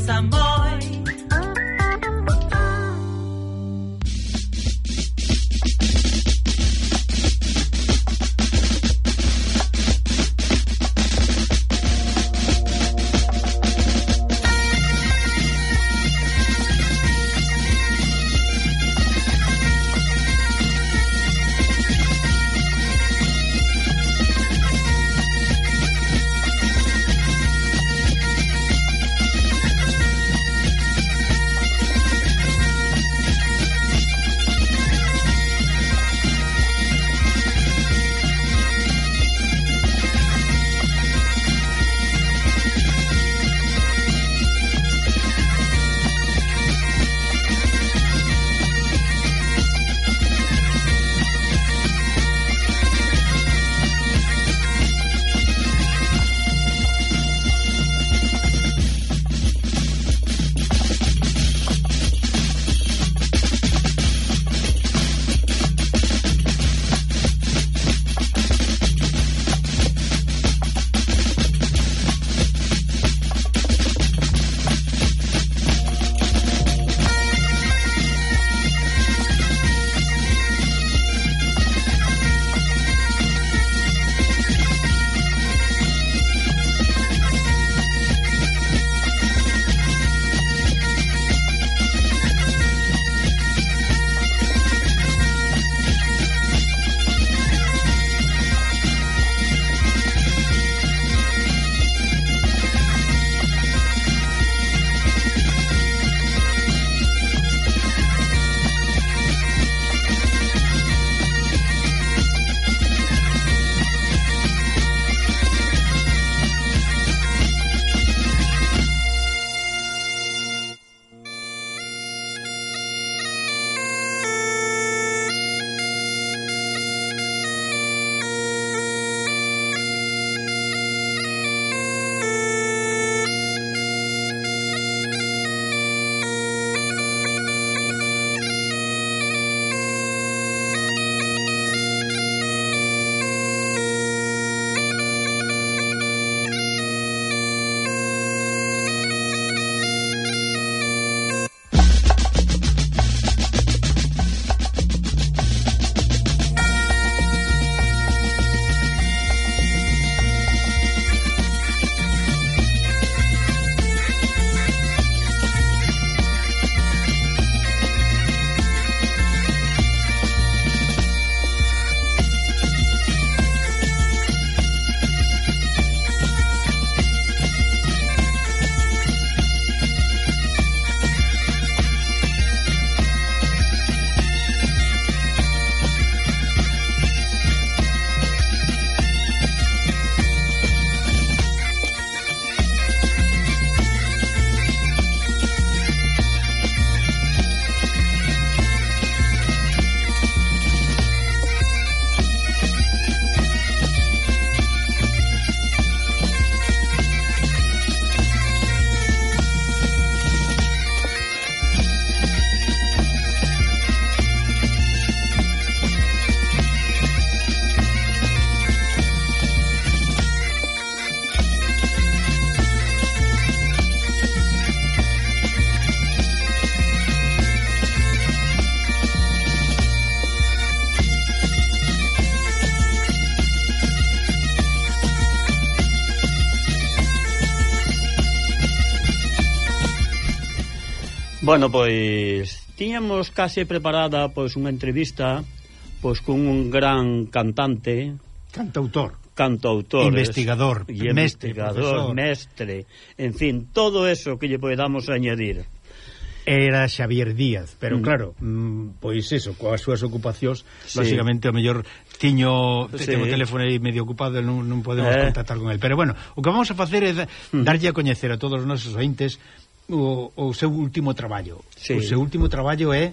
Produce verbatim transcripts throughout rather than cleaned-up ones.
Samboy. Bueno, pois tiñamos case preparada pois unha entrevista pois con un gran cantante, cantautor, cantautor, investigador, es, mestre, investigador, mestre, en fin, todo eso que lle podamos añadir. Era Xavier Díaz, pero mm. claro, mm, pois eso, coas súas ocupacións, sí. Lógicamente, o mellor tiño sí. Tengo o teléfono aí medio ocupado, non, non podemos eh. contactar con el. Pero bueno, o que vamos a facer é mm. darlle a coñecer a todos os nosos ointes o, o seu último traballo. Sí. O seu último traballo é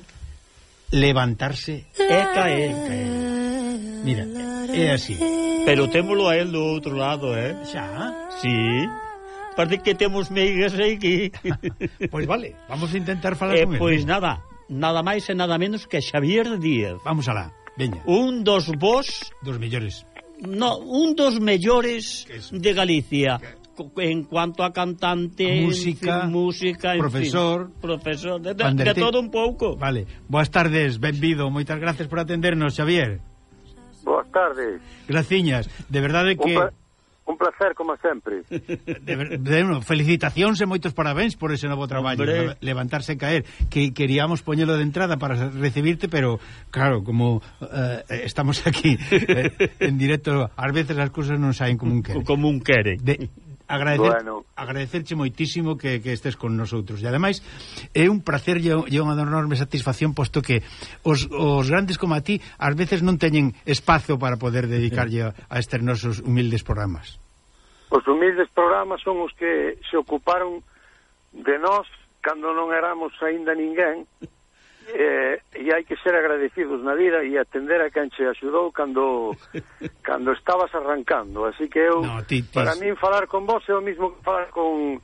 levantarse e caer. caer. Mira, é así. Pero témolo a él do outro lado, eh? Xa? Sí. Parece que temos meigas aquí. Pois vale, vamos a intentar falar eh, con él. Pois nada, nada máis e nada menos que Xavier Díaz. Vamos alá, veña. Un dos vos... Dos mellores. No, un dos mellores de Galicia. en cuanto a cantante, música, en fin, música en profesor, fin, profesor de, de, de todo un pouco. Vale, boas tardes, benvido, moitas gracias por atendernos, Xavier. Boas tardes. Graciñas, de verdade que... Un, pla un placer, como sempre. De, de, de, felicitacións e moitos parabéns por ese novo traballo, Hombre. levantarse e caer, que queríamos poñelo de entrada para recibirte, pero claro, como uh, estamos aquí eh, en directo, ás veces as cousas non saen como un quere. Como un quere. De, agradecer, bueno. agradecerche moitísimo que, que estés con nosotros, e ademais é un placer e unha enorme satisfacción, posto que os, os grandes como a ti ás veces non teñen espazo para poder dedicarlle a, a estes nosos humildes programas. Os humildes programas son os que se ocuparon de nós cando non éramos aínda ninguén, eh, e hai que ser agradecidos na vida e atender a quen che axudou cando cando estabas arrancando, así que eu no, ti, ti... para min falar con vos é o mismo que falar con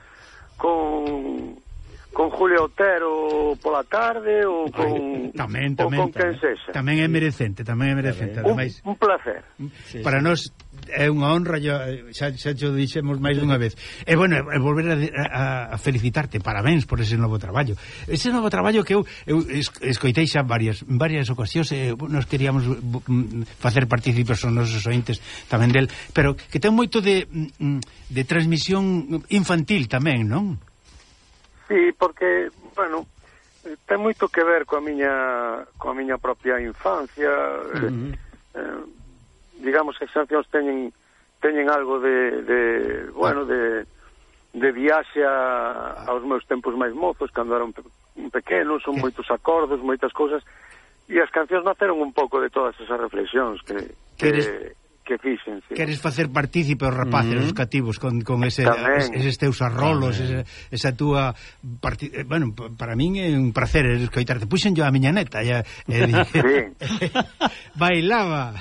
con con Julio Otero pola tarde ou con, tamén, tamén, ou con quen sexa. Tamén é merecente, tamén é merecente. Un, Ademais, un placer. Sí, para sí. Nós é unha honra, xa, xa te dixemos máis dunha vez. E bueno, e volver a, a, a felicitarte, parabéns por ese novo traballo. Ese novo traballo que eu, eu escoitei xa varias, varias ocasións, e nos queríamos facer partícipes os nosos ointes tamén del, pero que ten moito de, de transmisión infantil tamén, non? Sí, porque, bueno, ten moito que ver coa miña coa miña propia infancia. Uh-huh. eh, digamos que as cancións teñen teñen algo de, de bueno, de de viaxe a, aos meus tempos máis mozos, cando eran pe pequenos, son moitos acordos, moitas cousas, e as cancións naceron un pouco de todas esas reflexións que que que fixen, sí. Queres facer partícipe os rapaces, uh -huh. os cativos con, con ese, eses teus arrolos, ese, esa túa parti... bueno, para min é un placer escoitarte. Puxen yo a miña neta e, e dije, sí. bailaba.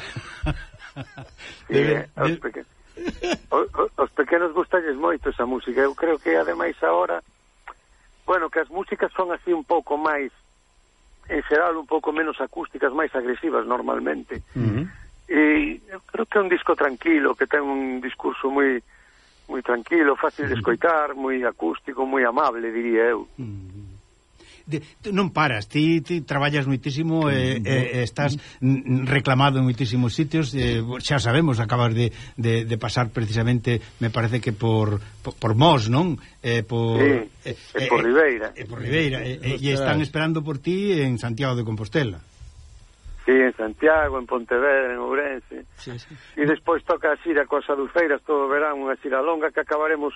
Sí, de, os, peque... os, os pequenos gustalles moito esa música. Eu creo que ademais agora, bueno, que as músicas son así un pouco máis, en xeral un pouco menos acústicas, máis agresivas normalmente. Uh -huh. E eu creo que é un disco tranquilo, que ten un discurso moi moi tranquilo, fácil de escoitar, moi acústico, moi amable, diría eu. De, non paras, ti, ti traballas moitísimo e, e, e estás reclamado en moitísimos sitios, e, xa sabemos, acabas de, de, de pasar precisamente, me parece que por por, por Mos, non? E por, sí, e, e por Ribeira. E por Ribeira, e, e, e están esperando por ti en Santiago de Compostela. Sí, en Santiago, en Pontevedra, en Ourense. Sí, sí. E despois toca a xira coas adufeiras todo o verán, unha xira longa que acabaremos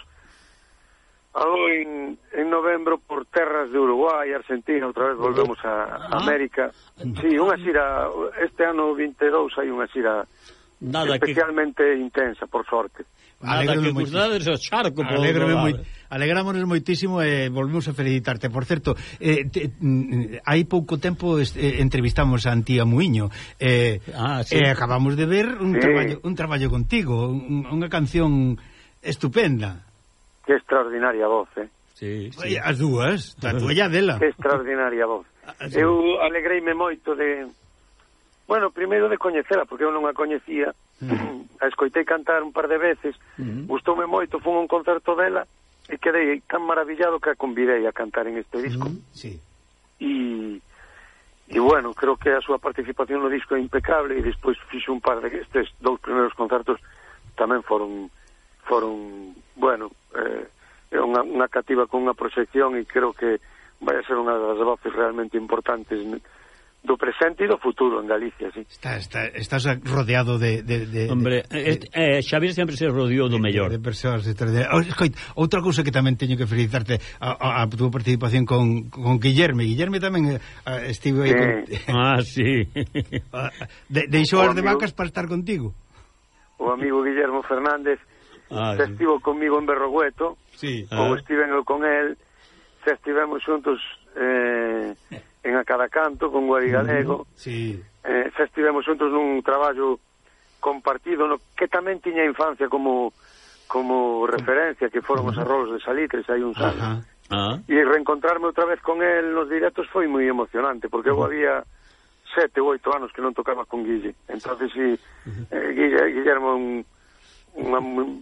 en, en novembro por terras de Uruguai, Argentina, outra vez volvemos a ah. América. Sí, unha xira, este ano vinte e dous hai unha xira Nada especialmente que... intensa, por sorte. Nada que cruzades o charco. Alegrámonos moitísimo e volvemos a felicitarte. Por certo, eh, te, hai pouco tempo eh, entrevistamos a Antía Muiño e eh, ah, sí. eh, acabamos de ver un, sí. traballo, un traballo contigo, un, unha canción estupenda. Que extraordinaria voz, eh? Sí, sí. As dúas, a túa dela. Que extraordinaria voz. Ah, sí. Eu alegreime moito de... Bueno, primeiro de coñecela, porque eu non a coñecía. Uh-huh. A escoitei cantar un par de veces, uh-huh. gustoume moito, fun a un concerto dela e quedei tan maravillado que a convidei a cantar en este disco. Uh-huh. Sí. E, e bueno, creo que a súa participación no disco é impecable, e despois fixo un par de estes dous primeiros concertos tamén foron foron, bueno, eh, é unha, unha cativa con unha proxección, e creo que vai a ser unha das voces realmente importantes do presente e do futuro en Galicia, sí. Está, está, estás rodeado de... de, de Hombre, de, de, eh, Xavier sempre se rodeou do mellor. De, de persoas... De, de, oh, escoit, outra cousa que tamén teño que felicitarte a, a, a túa participación con, con Guillerme. Guillerme tamén uh, estive aí sí. con... Ah, sí. de, deixou as de vacas para estar contigo. O amigo Guillermo Fernández ah, se sí. estivo comigo en Berrogueto, sí. ou ah. estive eu con él, se estivemos xuntos... Eh, en A Cada Canto con Guari Galego, sí. eh, xa estivemos xuntos nun traballo compartido no que tamén tiña infancia como como referencia, que foron os arrolos de Salitres hai uns anos. Ah. E reencontrarme outra vez con el nos directos foi moi emocionante, porque eu había sete ou oito anos que non tocaba con Guille. Entonces, si, eh, Guille, Guillermo un, unha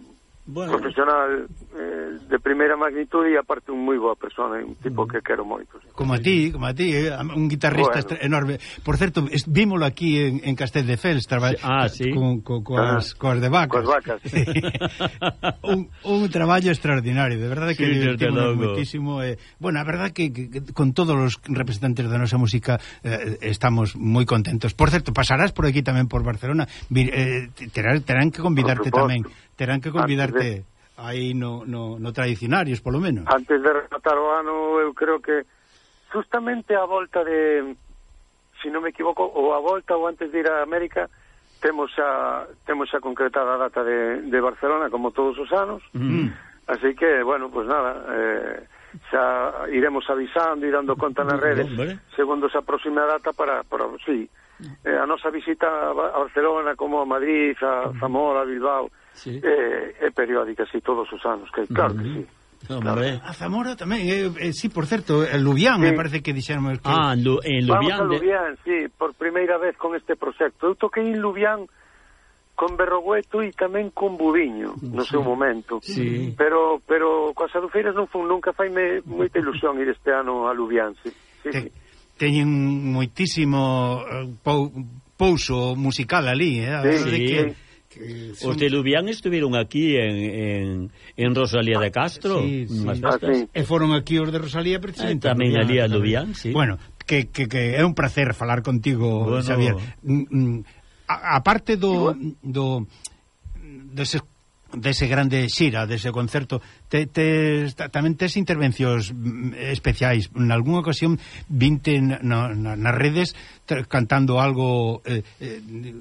bueno. profesional eh, de primeira magnitud e aparte un moi boa persona, un tipo que quero moito. Sí. Como a ti, como a ti, eh? un guitarrista bueno. enorme. Por certo, vímolo aquí en, en Castelldefels, traba... ah, sí. con, con, coas, ah, coas de vacas. Coas vacas. un, un traballo extraordinario, de verdade que sí, divertimos moitísimo. Eh, bueno, a verdade que, que, que con todos os representantes da nosa música eh, estamos moi contentos. Por certo, pasarás por aquí tamén por Barcelona, vir, eh, terán, terán que convidarte tamén. Terán que convidarte de, aí no, no, no Tradicionarios, polo menos. Antes de rematar o ano, eu creo que justamente a volta de, si non me equivoco, ou a volta ou antes de ir a América, temos xa, temos xa concretada a data de, de Barcelona, como todos os anos. Mm. Así que, bueno, pues nada, eh, xa iremos avisando e dando conta nas redes segundo se aproxime a data para, para sí, eh, a nosa visita a Barcelona como a Madrid, a Zamora, a Bilbao, sí. eh, é periódica, sí, todos os anos, que claro que sí. Claro. A Zamora tamén, eh, eh, sí, por certo, el Lubián, sí. me parece que dixéramos que... Ah, en, Lu, en Lubián. Vamos a Lubián, de... sí, por primeira vez con este proxecto. Eu toquei en Lubián con Berrogueto e tamén con Budiño, no sí. seu momento. Sí. Pero pero coas adufeiras non fun, nunca faime moita ilusión ir este ano a Lubián, sí. sí, Te, sí. Teñen moitísimo uh, pou, pouso musical ali, eh? A sí, sí. Que... Son... Os de Lubián estuviron aquí en, en, en Rosalía de Castro, sí, sí. Ah, sí. E foron aquí os de Rosalía precisamente. Eh, tamén ali a Lubián, sí. Bueno, que, que, que é un placer falar contigo, bueno. Xavier. Mm, a, a parte do do dese dese grande xira, dese concerto, te, te, tamén tes intervencións especiais. En algunha ocasión vinte na, na, nas redes cantando algo eh, eh,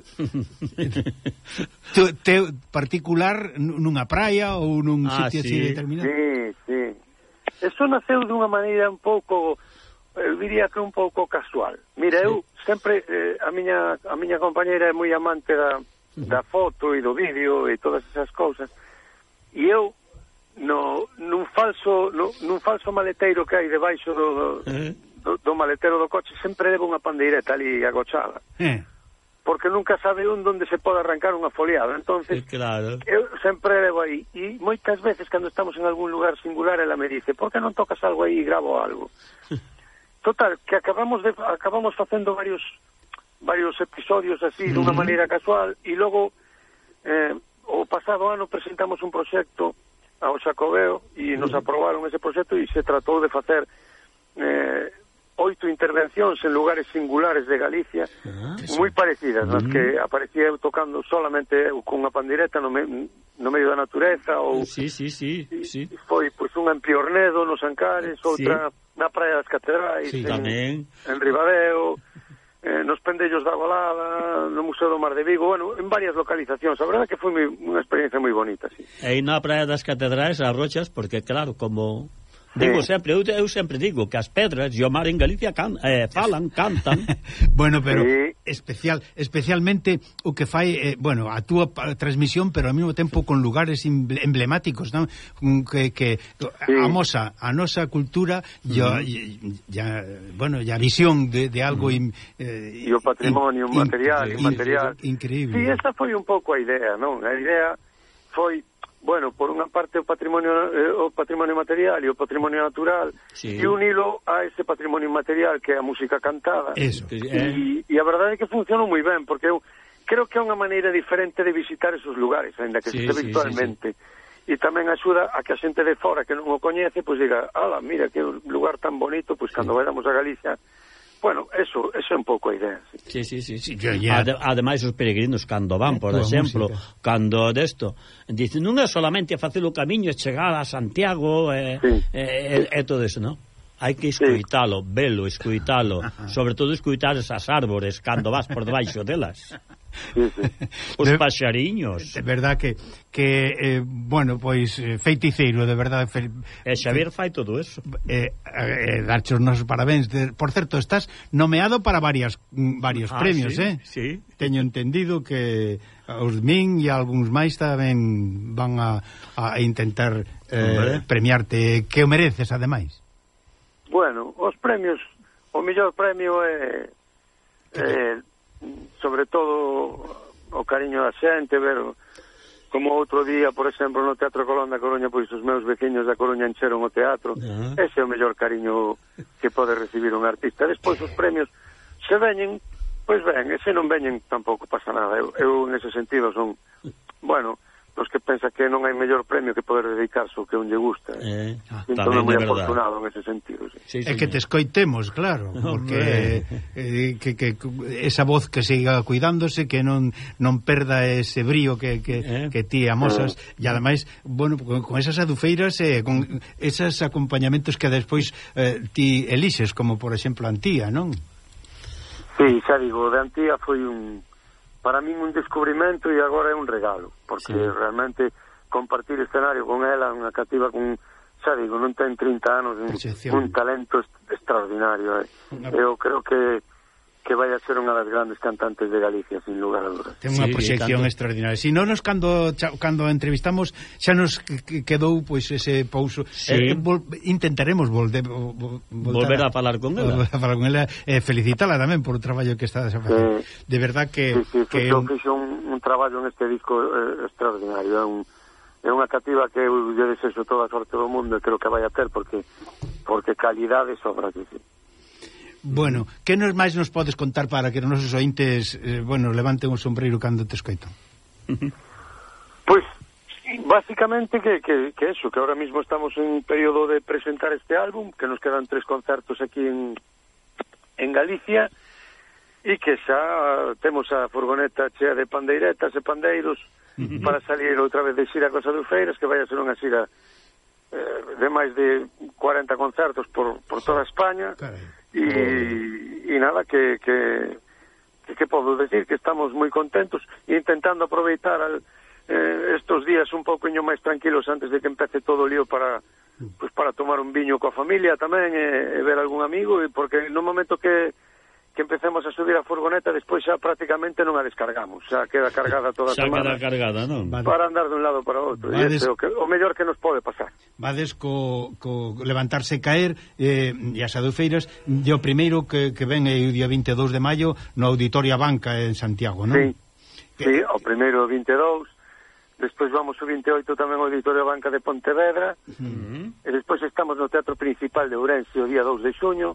te, te particular nunha praia ou nun ah, sitio sí. así determinado. Sí, sí. Eso naceu dunha maneira un pouco, eu diría que un pouco casual. Mira, sí. eu sempre, eh, a miña a miña compañera é moi amante da da foto e do vídeo e todas esas cousas, e eu no nun falso no, nun falso maleteiro que hai debaixo do, do, eh. do, do maletero do coche sempre levo unha pandeireta ali agochada, eh. porque nunca sabe un onde se pode arrancar unha foliada. Entonces, sí, claro. eu sempre levo aí, e moitas veces cando estamos en algún lugar singular ela me dice, por que non tocas algo aí e gravo algo? Total, que acabamos de acabamos facendo varios varios episodios así, mm-hmm. dunha maneira casual, e logo eh, o pasado ano presentamos un proxecto ao Xacobeo e nos aprobaron ese proxecto e se tratou de facer eh, oito intervencións en lugares singulares de Galicia, ah, moi parecidas, mm-hmm. nas que aparecía eu tocando solamente eu con unha pandireta no, me, no medio da natureza, ou sí, sí, sí, sí. foi pois unha en Piornedo, nos Ancares, outra sí. na Praia das Catedrais, sí, en, tamén. en Ribadeo, eh, nos Pendellos da Golada, no Museo do Mar de Vigo, bueno, en varias localizacións. A verdade que foi unha experiencia moi bonita, sí. E na Praia das Catedrais, as rochas, porque claro, como digo sí. sempre, eu, eu sempre digo que as pedras e o mar en Galicia can, eh, falan, cantan. Bueno, pero sí. especial, especialmente o que fai, eh, bueno, a túa transmisión, pero ao mesmo tempo con lugares emblemáticos, non? Que, que sí. amosa a nosa cultura e uh -huh. bueno, a visión de, de algo uh -huh. eh, e o patrimonio in, material, in, inmaterial. Increíble. Sí, esa foi un pouco a idea, non? A idea foi bueno, por unha parte o patrimonio eh, o patrimonio material e o patrimonio natural, sí. e unilo a ese patrimonio material que é a música cantada. Eso. E, eh. e a verdade é que funcionou moi ben, porque eu creo que é unha maneira diferente de visitar esos lugares, ainda que sí, se sí, virtualmente. Sí, sí. E tamén axuda a que a xente de fora que non o coñece, pois diga, ala, mira que lugar tan bonito, pois cando sí. vayamos a Galicia. Bueno, eso, eso é un pouco a idea. Sí, sí, sí. sí. sí. Ade, ademais, os peregrinos, cando van, por exemplo, música. Cando desto, dicen, non é solamente facer o camiño e chegar a Santiago e sí. eh, eh, todo eso, non? Hai que escuitalo, sí. velo, escuitalo, sobre todo escuitar esas árbores cando vas por debaixo delas. Sí, sí. Os de, paxariños. De verdad que que eh, bueno, pois feiticeiro, de verdade. Fe, e Xavier fai todo eso. Eh, eh, darche os nosos parabéns. De, por certo, estás nomeado para varias varios ah, premios, sí, eh? Sí. Teño entendido que os min e algúns máis tamén van a, a intentar eh, premiarte, que o mereces ademais. Bueno, os premios, o mellor premio é eh, sobre todo o cariño da xente, ver como outro día, por exemplo, no Teatro Colón da Coruña, pois os meus veciños da Coruña encheron o teatro. Uh-huh. Ese é o mellor cariño que pode recibir un artista. Despois os premios se veñen, pois ben, e se non veñen tampouco pasa nada. Eu, eu nese sentido son, bueno, os que pensa que non hai mellor premio que poder dedicarse ao que un lle gusta. Eh, ah, entón é moi afortunado en ese sentido. Sí. Sí, é que te escoitemos, claro, porque eh, que, que esa voz que siga cuidándose, que non non perda ese brío que, que, eh. que ti amosas, eh. e ademais, bueno, con, con esas adufeiras e eh, con esos acompañamentos que despois eh, ti elixes, como por exemplo Antía, non? Sí, xa digo, de Antía foi un... para min un descubrimento e agora é un regalo, porque sí. realmente compartir escenario con ela, unha cativa con, xa digo, non ten trinta anos, un, un talento extraordinario. Eh. Una... Eu creo que que vai a ser unha das grandes cantantes de Galicia, sin lugar a dudas. Ten unha sí, proxección extraordinaria. Si non nos cando cando entrevistamos xa nos quedou pois ese pouso. Sí. Eh, vol, intentaremos volver vol, volver a, a falar con ela. A falar con ela, eh, felicítala tamén por o traballo que está facendo. Sí. De verdad que sí, sí, que fixo, un... fixo un, un traballo neste disco eh, extraordinario. É un é unha cativa que eu lle desexo toda a sorte do mundo e creo que vai a ter porque porque calidade sobra, sí, sí. Bueno, que nos máis nos podes contar para que os nosos ointes, eh, bueno, levanten o sombreiro cando te escoitan? Pois, básicamente que, que, que eso, que ahora mismo estamos en período de presentar este álbum, que nos quedan tres concertos aquí en, en Galicia, e que xa temos a furgoneta chea de pandeiretas e pandeiros uh-huh. para salir outra vez de xira cos adufeiras, que vai a ser unha xira eh, de máis de cuarenta concertos por, por toda España. Carai. E, e nada, que, que, que, que podo decir, que estamos moi contentos e intentando aproveitar al, eh, estos días un pouquinho máis tranquilos antes de que empece todo o lío para, pues, para tomar un viño coa familia tamén e, e ver algún amigo, e porque no momento que que empecemos a subir a furgoneta, despois xa prácticamente non a descargamos, xa queda cargada toda a semana. Xa queda cargada, non? Para andar de un lado para outro, Vades... e ese é o, que, o mellor que nos pode pasar. Vades co, co levantarse e caer, eh, e as adufeiras, e o primeiro que, que ven é o día vinte e dous de maio no Auditorio Banca en Santiago, non? Sí, que... sí, o primeiro vinte e dous, despois vamos o vinte e oito tamén ao Auditorio Banca de Pontevedra, uh-huh. e despois estamos no Teatro Principal de Ourense o día dous de xuño,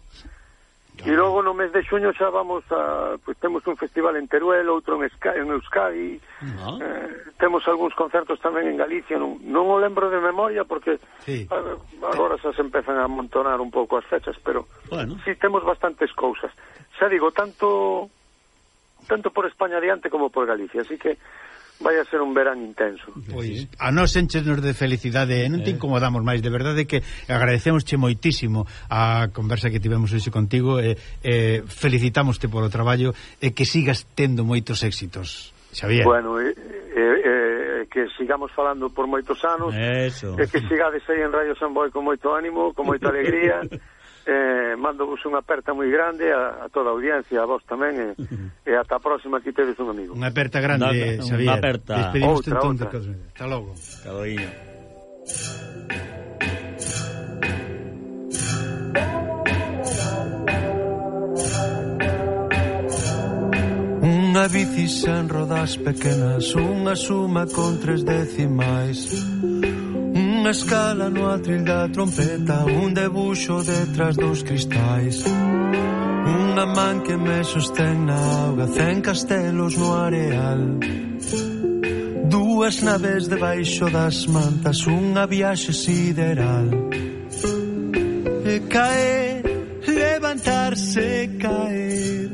e logo no mes de xuño xa vamos a... Pois temos un festival en Teruel, outro en, Esca, en Euskadi, no. eh, temos algúns concertos tamén en Galicia, non, non o lembro de memoria porque sí. a, agora xa se empezan a amontonar un pouco as fechas, pero bueno. sí temos bastantes cousas. Xa digo, tanto tanto por España adiante como por Galicia, así que vai a ser un verán intenso. Pois a nós enchenos de felicidade, non te incomodamos máis, de verdade que agradecemosche moitísimo a conversa que tivemos hoxe contigo e eh, felicitámoste por o traballo e que sigas tendo moitos éxitos, Xavier. Bueno, e, e, e, que sigamos falando por moitos anos, Eso. e que sigades aí en Radio Samboy con moito ánimo, con moita alegría. Eh, mando vos unha aperta moi grande a, a toda a audiencia, a vos tamén, e, e ata a próxima, aquí tedes un amigo. Unha aperta grande, no, Xavier. Unha aperta. Despedimos outra, outra. Hasta logo. Hasta logo. Unha bici sen rodas pequenas, unha suma con tres decimais, unha escala no atril da trompeta, un debuxo detrás dos cristais, unha man que me sostén na auga, cen castelos no areal, dúas naves debaixo das mantas, unha viaxe sideral. E caer, levantarse, caer,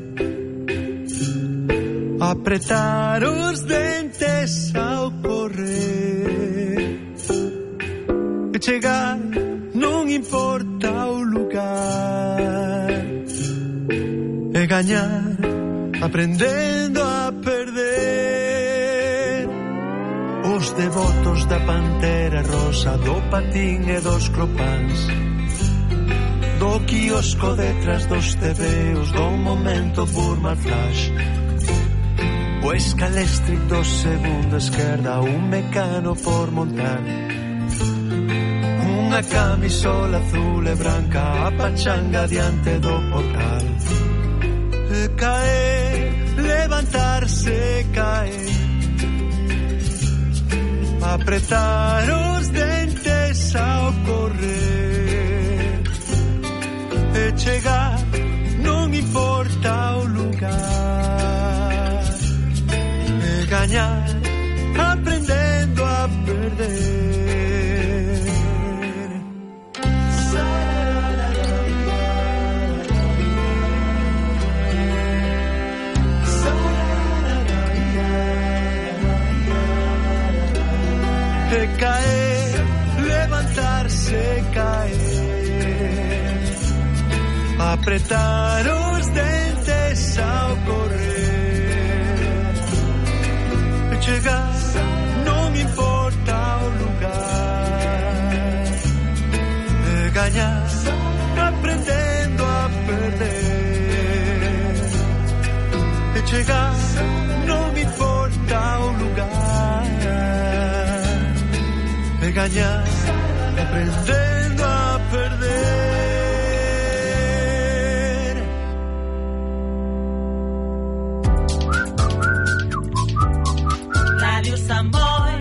apretar os dentes ao correr, e chegar, non importa o lugar, e gañar, aprendendo a perder. Os devotos da pantera rosa, do patín e dos cropáns, do quiosco detrás dos tebeos, do momento Burma Flash, o escalestri do segundo esquerda, un mecano por montar, unha camisola azul e branca, a pachanga diante do portal, e caer, levantarse, caer, apretar os dentes ao correr e chegar, non importa o lugar, e gañar aprendendo a perder. E caer, levantarse, caer, apretar os dentes ao correr e chegar, non importa o lugar, e gañar aprendendo a perder e chegar, non importa o lugar, e gañar aprendendo a perder. Radio Samboy.